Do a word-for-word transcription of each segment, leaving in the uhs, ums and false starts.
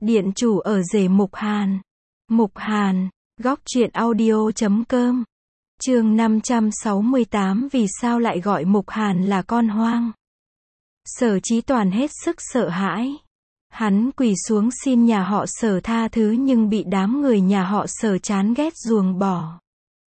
Điện chủ ở rể Mục Hàn. Mục Hàn, góc truyện audio chấm com. Chương năm trăm sáu mươi tám Vì sao lại gọi Mục Hàn là con hoang? Sở Chí Toàn hết sức sợ hãi. Hắn quỳ xuống xin nhà họ Sở tha thứ nhưng bị đám người nhà họ Sở chán ghét ruồng bỏ.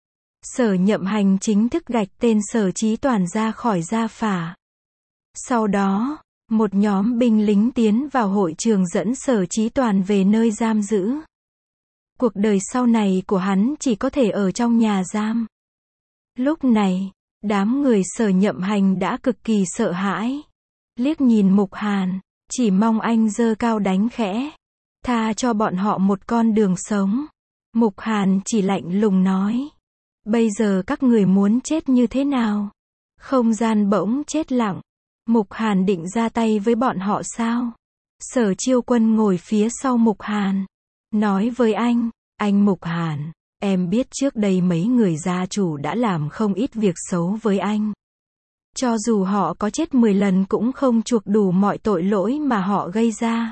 Sở Nhậm Hành chính thức gạch tên Sở Chí Toàn ra khỏi gia phả. Sau đó, một nhóm binh lính tiến vào hội trường dẫn Sở Chí Toàn về nơi giam giữ. Cuộc đời sau này của hắn chỉ có thể ở trong nhà giam. Lúc này, đám người Sở Nhậm Hành đã cực kỳ sợ hãi. Liếc nhìn Mục Hàn, chỉ mong anh giơ cao đánh khẽ, tha cho bọn họ một con đường sống. Mục Hàn chỉ lạnh lùng nói: bây giờ các người muốn chết như thế nào? Không gian bỗng chết lặng. Mục Hàn định ra tay với bọn họ sao? Sở Chiêu Quân ngồi phía sau Mục Hàn, nói với anh: anh Mục Hàn, em biết trước đây mấy người gia chủ đã làm không ít việc xấu với anh. Cho dù họ có chết mười lần cũng không chuộc đủ mọi tội lỗi mà họ gây ra.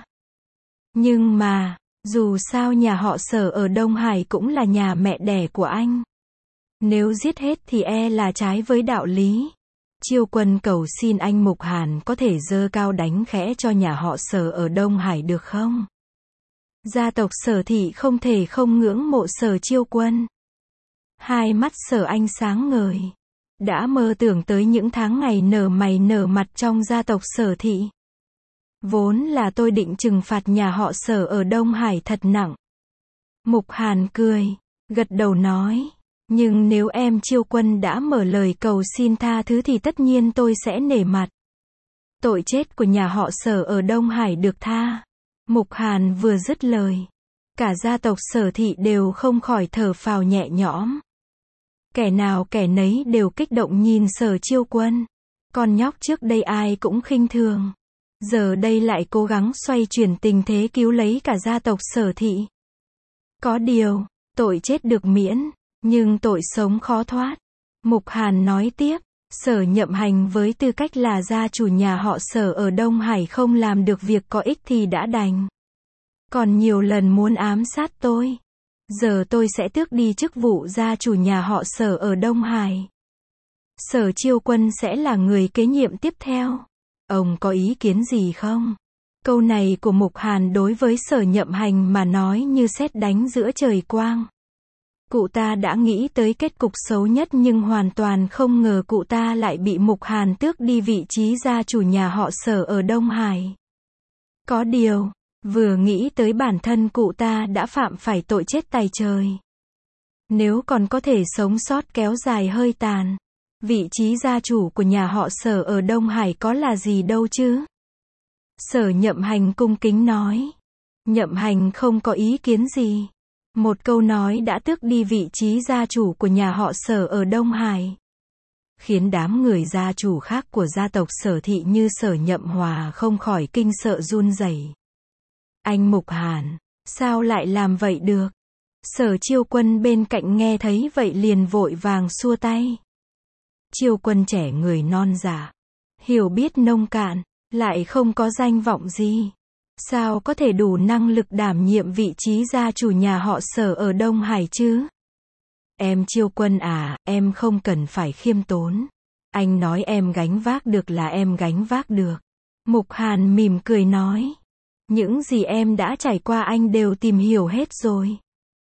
Nhưng mà, dù sao nhà họ Sở ở Đông Hải cũng là nhà mẹ đẻ của anh. Nếu giết hết thì e là trái với đạo lý. Chiêu Quân cầu xin anh Mục Hàn có thể giơ cao đánh khẽ cho nhà họ Sở ở Đông Hải được không? Gia tộc Sở thị không thể không ngưỡng mộ Sở Chiêu Quân. Hai mắt Sở Anh sáng ngời. Đã mơ tưởng tới những tháng ngày nở mày nở mặt trong gia tộc Sở thị. Vốn là tôi định trừng phạt nhà họ Sở ở Đông Hải thật nặng. Mục Hàn cười, gật đầu nói: nhưng nếu em Chiêu Quân đã mở lời cầu xin tha thứ thì tất nhiên tôi sẽ nể mặt. Tội chết của nhà họ Sở ở Đông Hải được tha. Mục Hàn vừa dứt lời, cả gia tộc Sở thị đều không khỏi thở phào nhẹ nhõm. Kẻ nào kẻ nấy đều kích động nhìn Sở Chiêu Quân. Con nhóc trước đây ai cũng khinh thường, giờ đây lại cố gắng xoay chuyển tình thế cứu lấy cả gia tộc Sở thị. Có điều, tội chết được miễn, nhưng tội sống khó thoát. Mục Hàn nói tiếp: Sở Nhậm Hành với tư cách là gia chủ nhà họ Sở ở Đông Hải không làm được việc có ích thì đã đành. Còn nhiều lần muốn ám sát tôi. Giờ tôi sẽ tước đi chức vụ gia chủ nhà họ Sở ở Đông Hải. Sở Chiêu Quân sẽ là người kế nhiệm tiếp theo. Ông có ý kiến gì không? Câu này của Mục Hàn đối với Sở Nhậm Hành mà nói như sét đánh giữa trời quang. Cụ ta đã nghĩ tới kết cục xấu nhất nhưng hoàn toàn không ngờ cụ ta lại bị Mục Hàn tước đi vị trí gia chủ nhà họ Sở ở Đông Hải. Có điều, vừa nghĩ tới bản thân cụ ta đã phạm phải tội chết tày trời. Nếu còn có thể sống sót kéo dài hơi tàn, vị trí gia chủ của nhà họ Sở ở Đông Hải có là gì đâu chứ? Sở Nhậm Hành cung kính nói. Nhậm Hành không có ý kiến gì. Một câu nói đã tước đi vị trí gia chủ của nhà họ Sở ở Đông Hải, khiến đám người gia chủ khác của gia tộc Sở thị như Sở Nhậm Hòa không khỏi kinh sợ run rẩy. Anh Mục Hàn, sao lại làm vậy được? Sở Chiêu Quân bên cạnh nghe thấy vậy liền vội vàng xua tay. Chiêu Quân trẻ người non dạ, hiểu biết nông cạn, lại không có danh vọng gì. Sao có thể đủ năng lực đảm nhiệm vị trí gia chủ nhà họ Sở ở Đông Hải chứ? Em Chiêu Quân à, em không cần phải khiêm tốn. Anh nói em gánh vác được là em gánh vác được. Mục Hàn mỉm cười nói. Những gì em đã trải qua anh đều tìm hiểu hết rồi.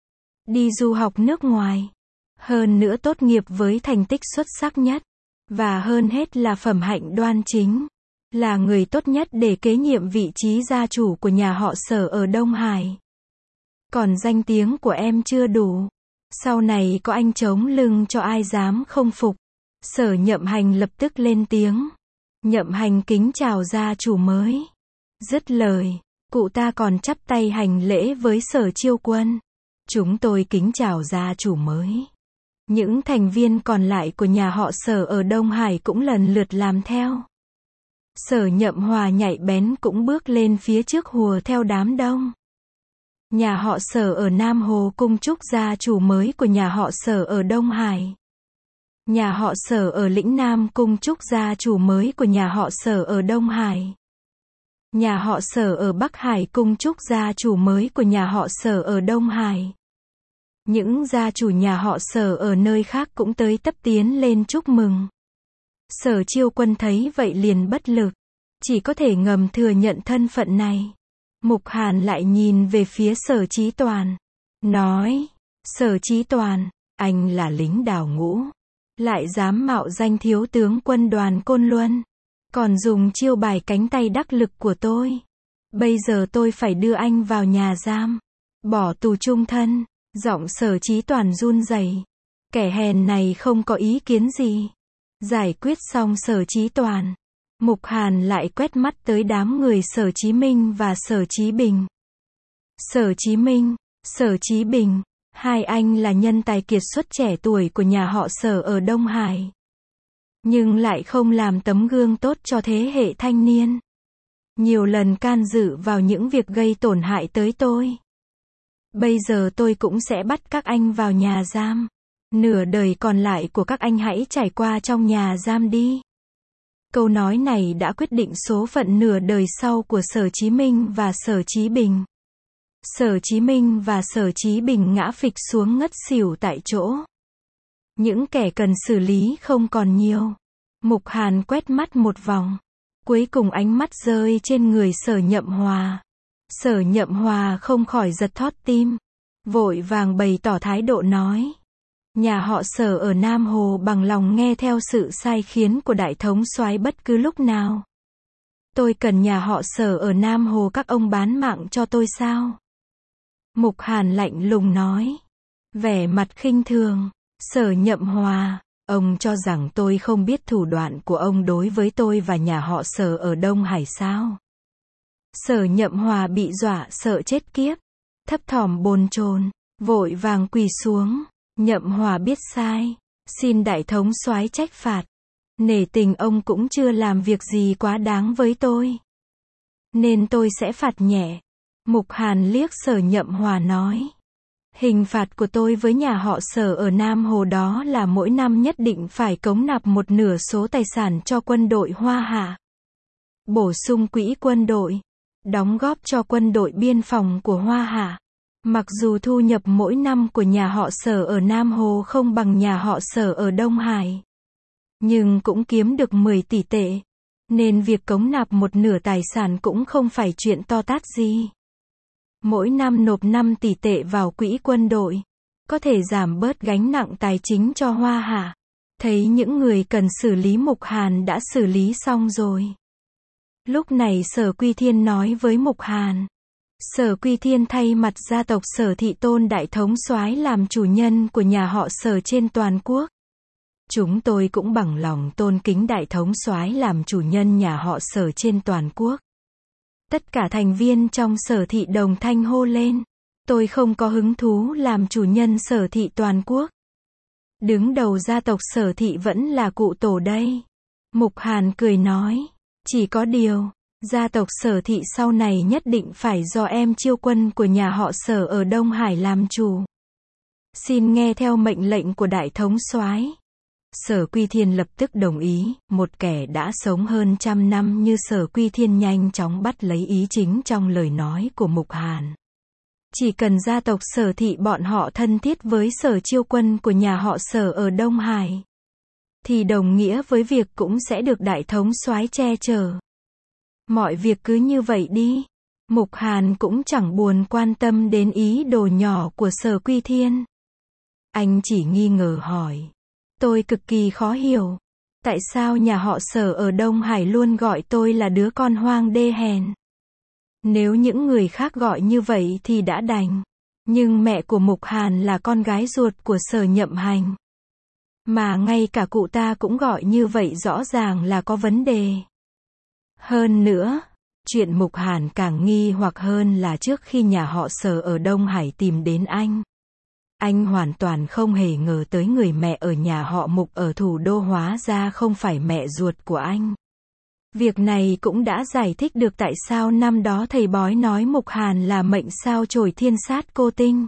Đi du học nước ngoài. Hơn nữa tốt nghiệp với thành tích xuất sắc nhất. Và hơn hết là phẩm hạnh đoan chính. Là người tốt nhất để kế nhiệm vị trí gia chủ của nhà họ Sở ở Đông Hải. Còn danh tiếng của em chưa đủ. Sau này có anh chống lưng cho ai dám không phục. Sở Nhậm Hành lập tức lên tiếng. Nhậm Hành kính chào gia chủ mới. Dứt lời, cụ ta còn chắp tay hành lễ với Sở Chiêu Quân. Chúng tôi kính chào gia chủ mới. Những thành viên còn lại của nhà họ Sở ở Đông Hải cũng lần lượt làm theo. Sở Nhậm Hòa nhạy bén cũng bước lên phía trước hùa theo đám đông. Nhà họ Sở ở Nam Hồ cung chúc gia chủ mới của nhà họ Sở ở Đông Hải. Nhà họ Sở ở Lĩnh Nam cung chúc gia chủ mới của nhà họ Sở ở Đông Hải. Nhà họ Sở ở Bắc Hải cung chúc gia chủ mới của nhà họ Sở ở Đông Hải. Những gia chủ nhà họ Sở ở nơi khác cũng tới tấp tiến lên chúc mừng. Sở Chiêu Quân thấy vậy liền bất lực, chỉ có thể ngầm thừa nhận thân phận này. Mục Hàn lại nhìn về phía Sở Chí Toàn, nói, Sở Chí Toàn, anh là lính đào ngũ, lại dám mạo danh thiếu tướng quân đoàn Côn Luân, còn dùng chiêu bài cánh tay đắc lực của tôi. Bây giờ tôi phải đưa anh vào nhà giam, bỏ tù chung thân. Giọng Sở Chí Toàn run rẩy. Kẻ hèn này không có ý kiến gì. Giải quyết xong Sở Chí Toàn, Mục Hàn lại quét mắt tới đám người Sở Chí Minh và Sở Chí Bình. Sở Chí Minh, Sở Chí Bình, hai anh là nhân tài kiệt xuất trẻ tuổi của nhà họ Sở ở Đông Hải, nhưng lại không làm tấm gương tốt cho thế hệ thanh niên. Nhiều lần can dự vào những việc gây tổn hại tới tôi. Bây giờ tôi cũng sẽ bắt các anh vào nhà giam. Nửa đời còn lại của các anh hãy trải qua trong nhà giam đi. Câu nói này đã quyết định số phận nửa đời sau của Sở Chí Minh và Sở Chí Bình. Sở Chí Minh và Sở Chí Bình ngã phịch xuống ngất xỉu tại chỗ. Những kẻ cần xử lý không còn nhiều. Mục Hàn quét mắt một vòng, cuối cùng ánh mắt rơi trên người Sở Nhậm Hòa. Sở Nhậm Hòa không khỏi giật thót tim, vội vàng bày tỏ thái độ nói, nhà họ Sở ở Nam Hồ bằng lòng nghe theo sự sai khiến của đại thống soái bất cứ lúc nào. Tôi cần nhà họ Sở ở Nam Hồ các ông bán mạng cho tôi sao? Mục Hàn lạnh lùng nói, vẻ mặt khinh thường. Sở Nhậm Hòa, ông cho rằng tôi không biết thủ đoạn của ông đối với tôi và nhà họ Sở ở Đông Hải sao? Sở Nhậm Hòa bị dọa sợ chết kiếp, thấp thỏm bồn chồn, vội vàng quỳ xuống. Nhậm Hòa biết sai, xin đại thống soái trách phạt. Nể tình ông cũng chưa làm việc gì quá đáng với tôi, nên tôi sẽ phạt nhẹ. Mục Hàn liếc Sở Nhậm Hòa nói, hình phạt của tôi với nhà họ Sở ở Nam Hồ đó là mỗi năm nhất định phải cống nạp một nửa số tài sản cho quân đội Hoa Hạ, bổ sung quỹ quân đội, đóng góp cho quân đội biên phòng của Hoa Hạ. Mặc dù thu nhập mỗi năm của nhà họ Sở ở Nam Hồ không bằng nhà họ Sở ở Đông Hải, nhưng cũng kiếm được mười tỷ tệ, nên việc cống nạp một nửa tài sản cũng không phải chuyện to tát gì. Mỗi năm nộp năm tỷ tệ vào quỹ quân đội, có thể giảm bớt gánh nặng tài chính cho Hoa Hạ. Thấy những người cần xử lý Mục Hàn đã xử lý xong rồi. Lúc này Sở Quy Thiên nói với Mục Hàn, Sở Quy Thiên thay mặt gia tộc Sở thị tôn đại thống soái làm chủ nhân của nhà họ Sở trên toàn quốc. Chúng tôi cũng bằng lòng tôn kính đại thống soái làm chủ nhân nhà họ Sở trên toàn quốc. Tất cả thành viên trong Sở thị đồng thanh hô lên, tôi không có hứng thú làm chủ nhân Sở thị toàn quốc. Đứng đầu gia tộc Sở thị vẫn là cụ tổ đây. Mục Hàn cười nói, chỉ có điều, gia tộc Sở thị sau này nhất định phải do em Chiêu Quân của nhà họ Sở ở Đông Hải làm chủ. Xin nghe theo mệnh lệnh của đại thống soái. Sở Quy Thiên lập tức đồng ý. Một kẻ đã sống hơn trăm năm như Sở Quy Thiên nhanh chóng bắt lấy ý chính trong lời nói của Mục Hàn. Chỉ cần gia tộc Sở thị bọn họ thân thiết với Sở Chiêu Quân của nhà họ Sở ở Đông Hải, thì đồng nghĩa với việc cũng sẽ được đại thống soái che chở. Mọi việc cứ như vậy đi. Mục Hàn cũng chẳng buồn quan tâm đến ý đồ nhỏ của Sở Quy Thiên. Anh chỉ nghi ngờ hỏi, tôi cực kỳ khó hiểu, tại sao nhà họ Sở ở Đông Hải luôn gọi tôi là đứa con hoang đê hèn. Nếu những người khác gọi như vậy thì đã đành, nhưng mẹ của Mục Hàn là con gái ruột của Sở Nhậm Hành, mà ngay cả cụ ta cũng gọi như vậy, rõ ràng là có vấn đề. Hơn nữa, chuyện Mục Hàn càng nghi hoặc hơn là trước khi nhà họ Sở ở Đông Hải tìm đến anh, anh hoàn toàn không hề ngờ tới người mẹ ở nhà họ Mục ở thủ đô hóa ra không phải mẹ ruột của anh. Việc này cũng đã giải thích được tại sao năm đó thầy bói nói Mục Hàn là mệnh sao chổi thiên sát cô tinh.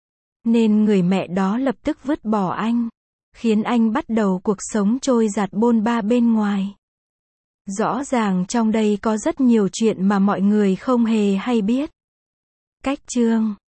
Nên người mẹ đó lập tức vứt bỏ anh, khiến anh bắt đầu cuộc sống trôi dạt bôn ba bên ngoài. Rõ ràng trong đây có rất nhiều chuyện mà mọi người không hề hay biết. Cách chương